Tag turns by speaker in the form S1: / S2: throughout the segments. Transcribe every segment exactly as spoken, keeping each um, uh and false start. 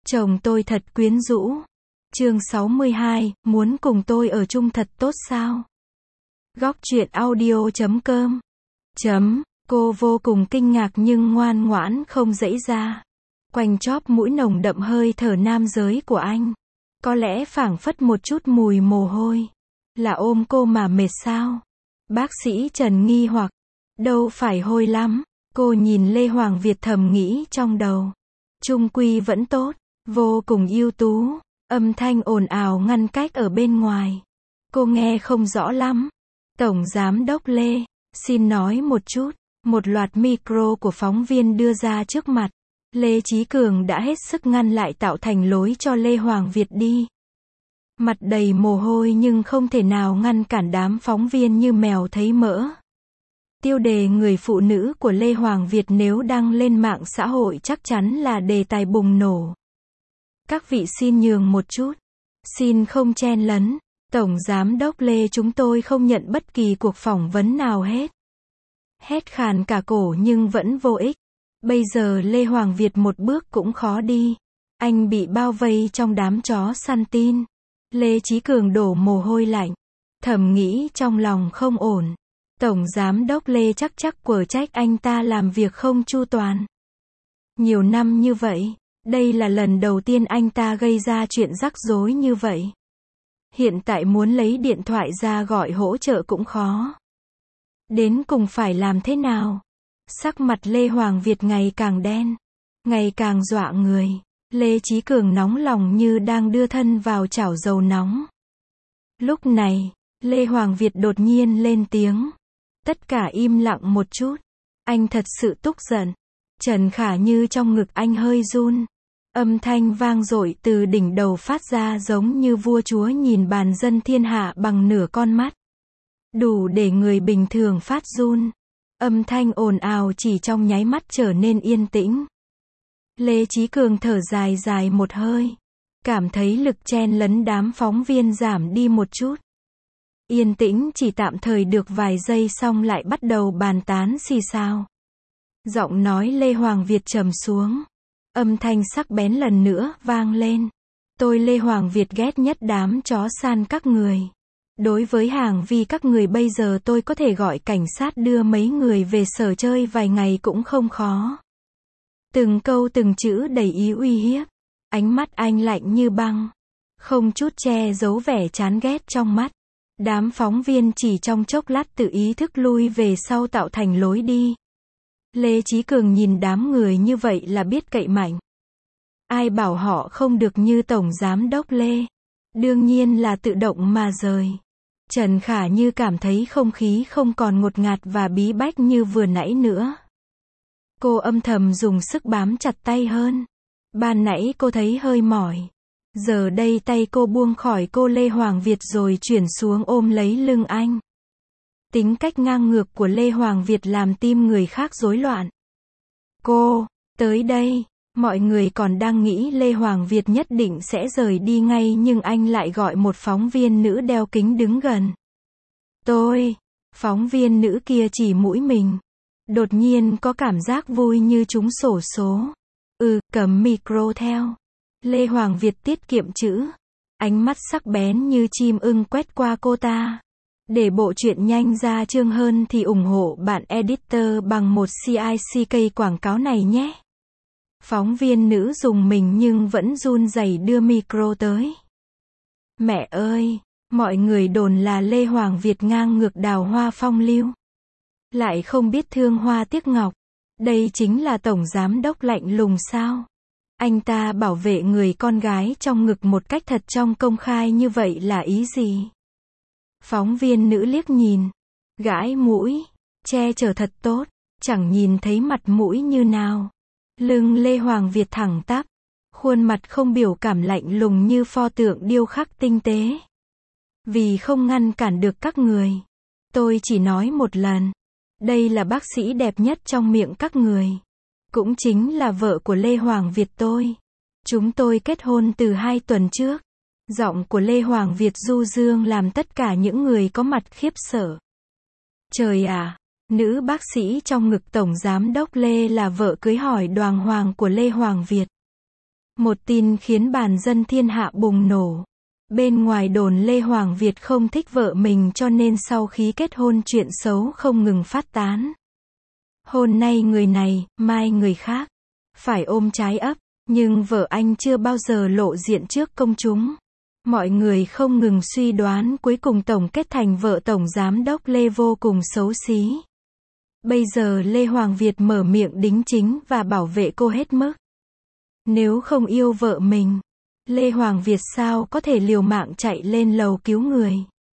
S1: Chồng tôi thật quyến rũ. Chương sáu mươi hai, muốn cùng tôi ở chung thật tốt sao? Góc truyện audio chấm com. Chấm, cô vô cùng kinh ngạc nhưng ngoan ngoãn không giãy ra. Quanh chóp mũi nồng đậm hơi thở nam giới của anh. Có lẽ phảng phất một chút mùi mồ hôi. Là ôm cô mà mệt sao? Bác sĩ Trần nghi hoặc. Đâu phải hôi lắm. Cô nhìn Lê Hoàng Việt thầm nghĩ trong đầu. Chung quy vẫn tốt, vô cùng ưu tú. Âm thanh ồn ào ngăn cách ở bên ngoài. Cô nghe không rõ lắm. Tổng Giám đốc Lê, xin nói một chút. Một loạt micro của phóng viên đưa ra trước mặt. Lê Chí Cường đã hết sức ngăn lại tạo thành lối cho Lê Hoàng Việt đi. Mặt đầy mồ hôi nhưng không thể nào ngăn cản đám phóng viên như mèo thấy mỡ. Tiêu đề người phụ nữ của Lê Hoàng Việt nếu đăng lên mạng xã hội chắc chắn là đề tài bùng nổ. Các vị xin nhường một chút. Xin không chen lấn. Tổng Giám đốc Lê chúng tôi không nhận bất kỳ cuộc phỏng vấn nào hết. Hét khàn cả cổ nhưng vẫn vô ích. Bây giờ Lê Hoàng Việt một bước cũng khó đi. Anh bị bao vây trong đám chó săn tin. Lê Chí Cường đổ mồ hôi lạnh. Thầm nghĩ trong lòng không ổn. Tổng Giám đốc Lê chắc chắc quở trách anh ta làm việc không chu toàn. Nhiều năm như vậy, đây là lần đầu tiên anh ta gây ra chuyện rắc rối như vậy. Hiện tại muốn lấy điện thoại ra gọi hỗ trợ cũng khó. Đến cùng phải làm thế nào? Sắc mặt Lê Hoàng Việt ngày càng đen, ngày càng dọa người. Lê Chí Cường nóng lòng như đang đưa thân vào chảo dầu nóng. Lúc này, Lê Hoàng Việt đột nhiên lên tiếng. Tất cả im lặng một chút. Anh thật sự tức giận. Trần Khả Như trong ngực anh hơi run. Âm thanh vang dội từ đỉnh đầu phát ra giống như vua chúa nhìn bàn dân thiên hạ bằng nửa con mắt. Đủ để người bình thường phát run. Âm thanh ồn ào chỉ trong nháy mắt trở nên yên tĩnh. Lê Chí Cường thở dài dài một hơi. Cảm thấy lực chen lấn đám phóng viên giảm đi một chút. Yên tĩnh chỉ tạm thời được vài giây xong lại bắt đầu bàn tán xì xào. Giọng nói Lê Hoàng Việt trầm xuống. Âm thanh sắc bén lần nữa vang lên. Tôi Lê Hoàng Việt ghét nhất đám chó săn các người. Đối với hành vi các người bây giờ tôi có thể gọi cảnh sát đưa mấy người về sở chơi vài ngày cũng không khó. Từng câu từng chữ đầy ý uy hiếp. Ánh mắt anh lạnh như băng. Không chút che giấu vẻ chán ghét trong mắt. Đám phóng viên chỉ trong chốc lát tự ý thức lui về sau tạo thành lối đi. Lê Chí Cường nhìn đám người như vậy là biết cậy mạnh. Ai bảo họ không được như Tổng Giám đốc Lê. Đương nhiên là tự động mà rời. Trần Khả Như cảm thấy không khí không còn ngột ngạt và bí bách như vừa nãy nữa. Cô âm thầm dùng sức bám chặt tay hơn. Ban nãy cô thấy hơi mỏi. Giờ đây tay cô buông khỏi cô Lê Hoàng Việt rồi chuyển xuống ôm lấy lưng anh. Tính cách ngang ngược của Lê Hoàng Việt làm tim người khác rối loạn. Cô, tới đây, mọi người còn đang nghĩ Lê Hoàng Việt nhất định sẽ rời đi ngay nhưng anh lại gọi một phóng viên nữ đeo kính đứng gần. Tôi, phóng viên nữ kia chỉ mũi mình. Đột nhiên có cảm giác vui như trúng xổ số. Ừ, cầm micro theo. Lê Hoàng Việt tiết kiệm chữ. Ánh mắt sắc bén như chim ưng quét qua cô ta. Để bộ truyện nhanh ra chương hơn thì ủng hộ bạn editor bằng một click quảng cáo này nhé. Phóng viên nữ dùng mình nhưng vẫn run rẩy đưa micro tới. Mẹ ơi, mọi người đồn là Lê Hoàng Việt ngang ngược đào hoa phong lưu. Lại không biết thương hoa tiếc ngọc. Đây chính là Tổng Giám đốc lạnh lùng sao? Anh ta bảo vệ người con gái trong ngực một cách thật trong công khai như vậy là ý gì? Phóng viên nữ liếc nhìn. Gãi mũi. Che chở thật tốt. Chẳng nhìn thấy mặt mũi như nào. Lưng Lê Hoàng Việt thẳng tắp. Khuôn mặt không biểu cảm lạnh lùng như pho tượng điêu khắc tinh tế. Vì không ngăn cản được các người. Tôi chỉ nói một lần. Đây là bác sĩ đẹp nhất trong miệng các người. Cũng chính là vợ của Lê Hoàng Việt tôi. Chúng tôi kết hôn từ hai tuần trước. Giọng của Lê Hoàng Việt du dương làm tất cả những người có mặt khiếp sợ. Trời ạ, nữ bác sĩ trong ngực Tổng Giám đốc Lê là vợ cưới hỏi đoàng hoàng của Lê Hoàng Việt. Một tin khiến bàn dân thiên hạ bùng nổ. Bên ngoài đồn Lê Hoàng Việt không thích vợ mình cho nên sau khi kết hôn chuyện xấu không ngừng phát tán. Hôm nay người này, mai người khác. Phải ôm trái ấp, nhưng vợ anh chưa bao giờ lộ diện trước công chúng. Mọi người không ngừng suy đoán cuối cùng tổng kết thành vợ Tổng Giám đốc Lê vô cùng xấu xí. Bây giờ Lê Hoàng Việt mở miệng đính chính và bảo vệ cô hết mức. Nếu không yêu vợ mình, Lê Hoàng Việt sao có thể liều mạng chạy lên lầu cứu người.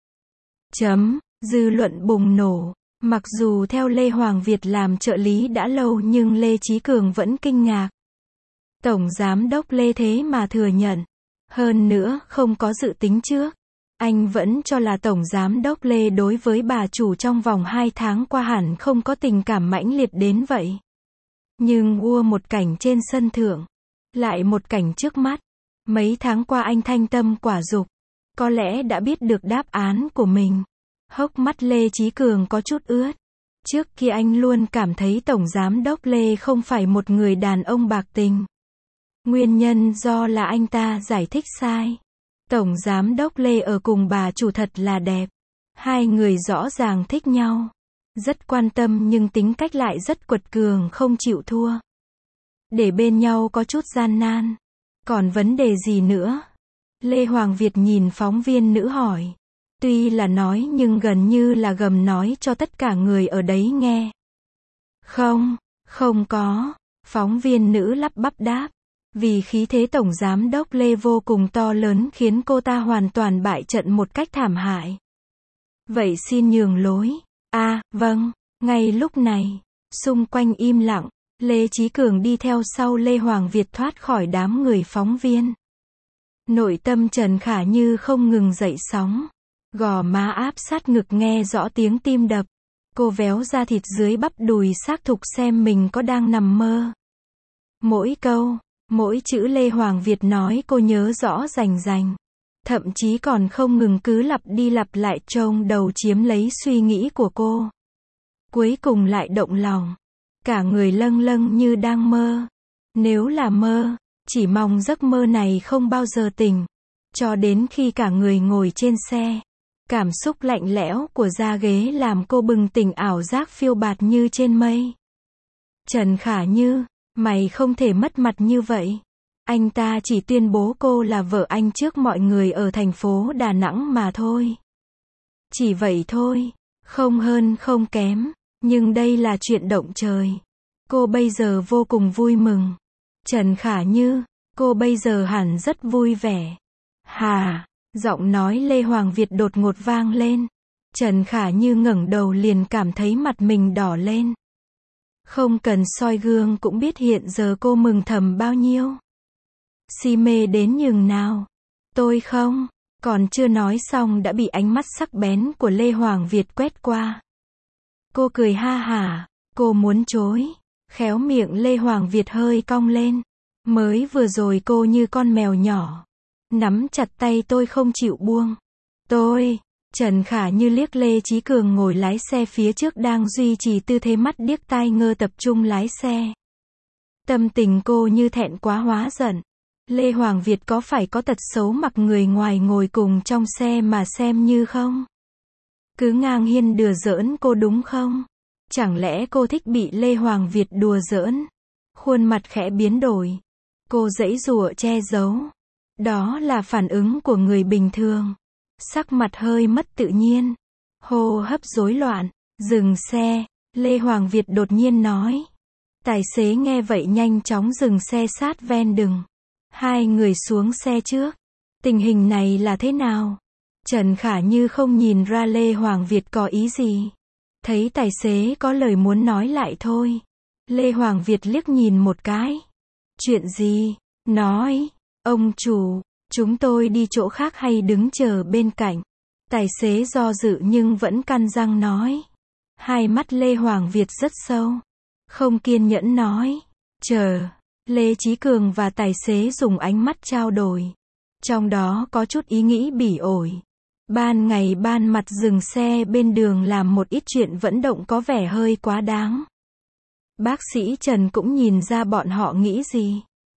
S1: Chấm, dư luận bùng nổ. Mặc dù theo Lê Hoàng Việt làm trợ lý đã lâu nhưng Lê Chí Cường vẫn kinh ngạc. Tổng Giám đốc Lê thế mà thừa nhận. Hơn nữa, không có dự tính trước. Anh vẫn cho là Tổng Giám đốc Lê đối với bà chủ trong vòng hai tháng qua hẳn không có tình cảm mãnh liệt đến vậy. Nhưng ua một cảnh trên sân thượng. Lại một cảnh trước mắt. Mấy tháng qua anh thanh tâm quả dục. Có lẽ đã biết được đáp án của mình. Hốc mắt Lê Chí Cường có chút ướt. Trước kia anh luôn cảm thấy Tổng Giám đốc Lê không phải một người đàn ông bạc tình. Nguyên nhân do là anh ta giải thích sai. Tổng Giám đốc Lê ở cùng bà chủ thật là đẹp. Hai người rõ ràng thích nhau. Rất quan tâm nhưng tính cách lại rất quật cường không chịu thua. Để bên nhau có chút gian nan. Còn vấn đề gì nữa? Lê Hoàng Việt nhìn phóng viên nữ hỏi. Tuy là nói nhưng gần như là gầm nói cho tất cả người ở đấy nghe. Không, không có. Phóng viên nữ lắp bắp đáp. Vì khí thế Tổng Giám đốc Lê vô cùng to lớn khiến cô ta hoàn toàn bại trận một cách thảm hại. Vậy xin nhường lối. À, vâng. Ngay lúc này, xung quanh im lặng, Lê Chí Cường đi theo sau Lê Hoàng Việt thoát khỏi đám người phóng viên. Nội tâm Trần Khả Như không ngừng dậy sóng. Gò má áp sát ngực nghe rõ tiếng tim đập. Cô véo ra thịt dưới bắp đùi xác thực xem mình có đang nằm mơ. Mỗi câu, mỗi chữ Lê Hoàng Việt nói cô nhớ rõ rành rành. Thậm chí còn không ngừng cứ lặp đi lặp lại trong đầu chiếm lấy suy nghĩ của cô. Cuối cùng lại động lòng. Cả người lâng lâng như đang mơ. Nếu là mơ, chỉ mong giấc mơ này không bao giờ tỉnh. Cho đến khi cả người ngồi trên xe. Cảm xúc lạnh lẽo của da ghế làm cô bừng tỉnh ảo giác phiêu bạt như trên mây. Trần Khả Như, mày không thể mất mặt như vậy. Anh ta chỉ tuyên bố cô là vợ anh trước mọi người ở thành phố Đà Nẵng mà thôi. Chỉ vậy thôi, không hơn không kém, nhưng đây là chuyện động trời. Cô bây giờ vô cùng vui mừng. Trần Khả Như, cô bây giờ hẳn rất vui vẻ. Hà, giọng nói Lê Hoàng Việt đột ngột vang lên. Trần Khả Như ngẩng đầu liền cảm thấy mặt mình đỏ lên. Không cần soi gương cũng biết hiện giờ cô mừng thầm bao nhiêu. Si mê đến nhường nào. Tôi không, còn chưa nói xong đã bị ánh mắt sắc bén của Lê Hoàng Việt quét qua. Cô cười ha hả, cô muốn chối. Khéo miệng Lê Hoàng Việt hơi cong lên. Mới vừa rồi cô như con mèo nhỏ. Nắm chặt tay tôi không chịu buông. Tôi, Trần Khả Như liếc Lê Chí Cường ngồi lái xe phía trước đang duy trì tư thế mắt điếc tai ngơ tập trung lái xe. Tâm tình cô như thẹn quá hóa giận. Lê Hoàng Việt có phải có tật xấu mặc người ngoài ngồi cùng trong xe mà xem như không? Cứ ngang nhiên đùa giỡn cô đúng không? Chẳng lẽ cô thích bị Lê Hoàng Việt đùa giỡn? Khuôn mặt khẽ biến đổi. Cô giãy giụa che giấu. Đó là phản ứng của người bình thường. Sắc mặt hơi mất tự nhiên. Hô hấp rối loạn. Dừng xe. Lê Hoàng Việt đột nhiên nói. Tài xế nghe vậy nhanh chóng dừng xe sát ven đường. Hai người xuống xe trước. Tình hình này là thế nào? Trần Khả Như không nhìn ra Lê Hoàng Việt có ý gì. Thấy tài xế có lời muốn nói lại thôi. Lê Hoàng Việt liếc nhìn một cái. Chuyện gì? Nói. Ông chủ, chúng tôi đi chỗ khác hay đứng chờ bên cạnh? Tài xế do dự nhưng vẫn cắn răng nói. Hai mắt Lê Hoàng Việt rất sâu. Không kiên nhẫn nói. Chờ. Lê Chí Cường và tài xế dùng ánh mắt trao đổi. Trong đó có chút ý nghĩ bỉ ổi. Ban ngày ban mặt dừng xe bên đường làm một ít chuyện vận động có vẻ hơi quá đáng. Bác sĩ Trần cũng nhìn ra bọn họ nghĩ gì.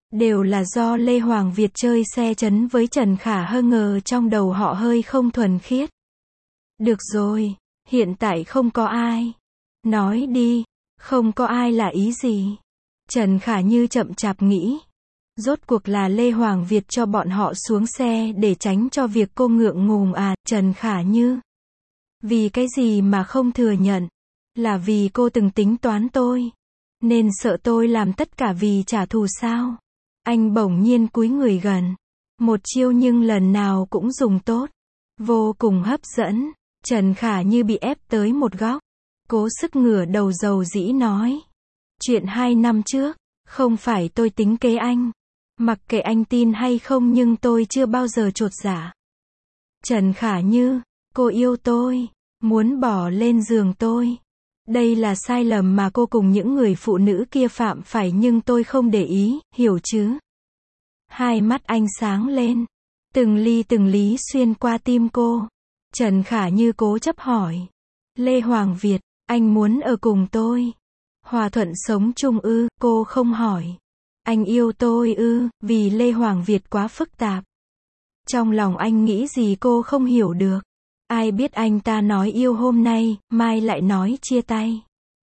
S1: Đều là do Lê Hoàng Việt chơi xe chấn với Trần Khả Hơ, ngờ trong đầu họ hơi không thuần khiết. Được rồi, hiện tại không có ai. Nói đi, không có ai là ý gì? Trần Khả Như chậm chạp nghĩ. Rốt cuộc là Lê Hoàng Việt cho bọn họ xuống xe để tránh cho việc cô ngượng ngùng à, Trần Khả Như. Vì cái gì mà không thừa nhận? Là vì cô từng tính toán tôi, nên sợ tôi làm tất cả vì trả thù sao? Anh bỗng nhiên cúi người gần. Một chiêu nhưng lần nào cũng dùng tốt. Vô cùng hấp dẫn. Trần Khả Như bị ép tới một góc. Cố sức ngửa đầu dầu dĩ nói. Chuyện hai năm trước, không phải tôi tính kế anh. Mặc kệ anh tin hay không nhưng tôi chưa bao giờ chột dạ. Trần Khả Như, cô yêu tôi, muốn bỏ lên giường tôi. Đây là sai lầm mà cô cùng những người phụ nữ kia phạm phải nhưng tôi không để ý, hiểu chứ? Hai mắt anh sáng lên. Từng ly từng lý xuyên qua tim cô. Trần Khả Như cố chấp hỏi. Lê Hoàng Việt, anh muốn ở cùng tôi? Hòa thuận sống chung ư? Cô không hỏi. Anh yêu tôi ư? Vì Lê Hoàng Việt quá phức tạp. Trong lòng anh nghĩ gì cô không hiểu được. Ai biết anh ta nói yêu hôm nay, mai lại nói chia tay.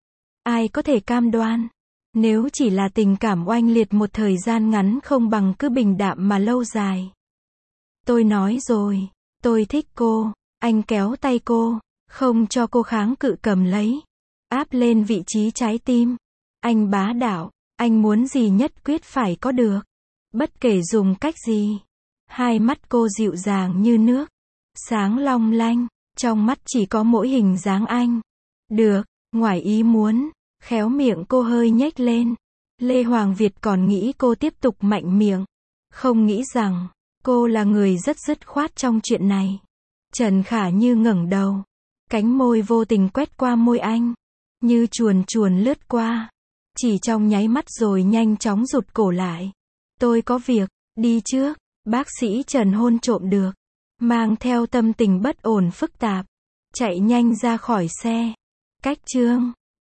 S1: Ai có thể cam đoan? Nếu chỉ là tình cảm oanh liệt một thời gian ngắn không bằng cứ bình đạm mà lâu dài. Tôi nói rồi, tôi thích cô. Anh kéo tay cô, không cho cô kháng cự, cầm lấy, áp lên vị trí trái tim. Anh bá đạo, anh muốn gì nhất quyết phải có được. Bất kể dùng cách gì. Hai mắt cô dịu dàng như nước, sáng long lanh, trong mắt chỉ có mỗi hình dáng anh. Được, ngoài ý muốn, khéo miệng cô hơi nhếch lên. Lê Hoàng Việt còn nghĩ cô tiếp tục mạnh miệng. Không nghĩ rằng, cô là người rất dứt khoát trong chuyện này. Trần Khả Như ngẩng đầu. Cánh môi vô tình quét qua môi anh. Như chuồn chuồn lướt qua. Chỉ trong nháy mắt rồi nhanh chóng rụt cổ lại. Tôi có việc, đi trước. Bác sĩ Trần hôn trộm được. Mang theo tâm tình bất ổn phức tạp. Chạy nhanh ra khỏi xe. Cách chương.